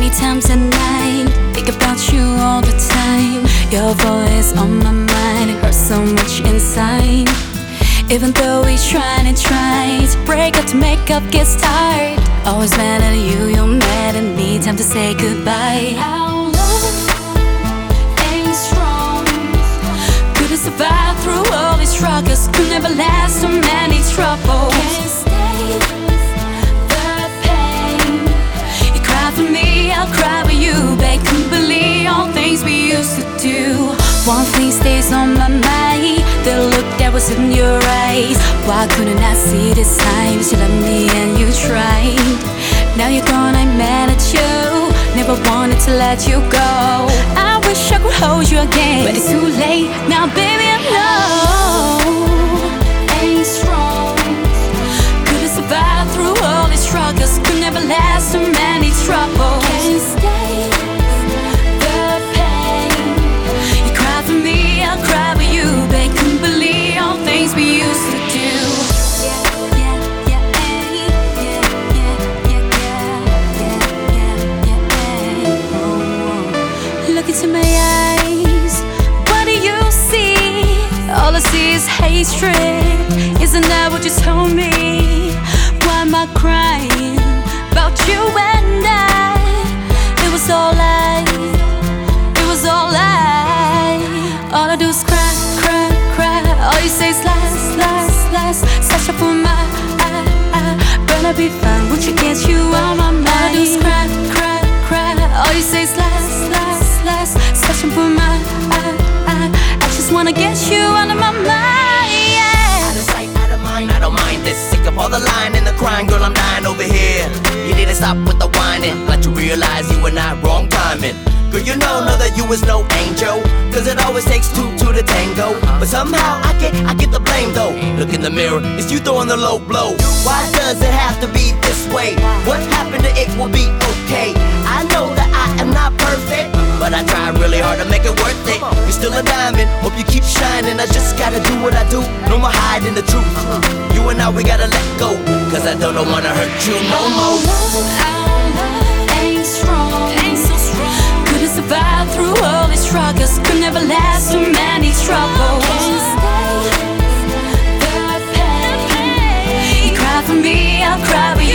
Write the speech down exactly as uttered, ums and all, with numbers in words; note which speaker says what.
Speaker 1: many times a night, think about you all the time. Your voice on my mind, it hurts so much inside. Even though we try and try to break up, to make up gets tired. Always mad at you, you're mad at me, time to say goodbye. Our love ain't strong, couldn't survive through all these struggles, could never last so many troubles. Can't stay the pain. You cry for me, I'll cry for you, babe. Couldn't believe all things we used to do. One thing stays on my mind, the look that was in your eyes. Why couldn't I see this time? You loved me and you tried. Now you're gone, I'm mad at you. Never wanted to let you go. I wish I could hold you again, but it's too late now, baby, I know. Ain't strong, couldn't survive through all these struggles, could never last so many troubles. Can't stay the pain. You cry for me, I'll cry for you, babe. Couldn't believe all things we used to do. Look into my eyes, what do you see? All I see is hatred. Isn't that what you told me? Why am I crying about you and I? It was all I, it was all I. All I do is cry, cry, cry. All you say is lies, lies, lies. Search for my I, I. Gonna be fine once you get you on my mind. All I do is cry, cry, cry. All you say is lies, lies, lies. Searching for my I, I. I just wanna get you out of my mind, yeah.
Speaker 2: Out of sight, out of mind, I don't mind this. Sick of all the lying and the crying, girl, I'm dying over here. You need to stop with the whining, let you realize you were not wrong timing. Girl, you know, know that you was no angel, cause it always takes two to the tango. But somehow I get, I get the blame though. Look in the mirror, it's you throwing the low blow. Why does it have to be this way? What happened to it will be okay. I know that I am not perfect, but I try really hard to make it worth it. You're still a diamond, hope you keep shining. I just gotta do what I do, no more hiding the truth. You and I, we gotta let go, cause I don't wanna hurt you no more.
Speaker 1: Our love ain't strong, ain't so strong. Couldn't survive through all these struggles, could never last so many troubles. Can't stay the pain. You cry for me, I'll cry for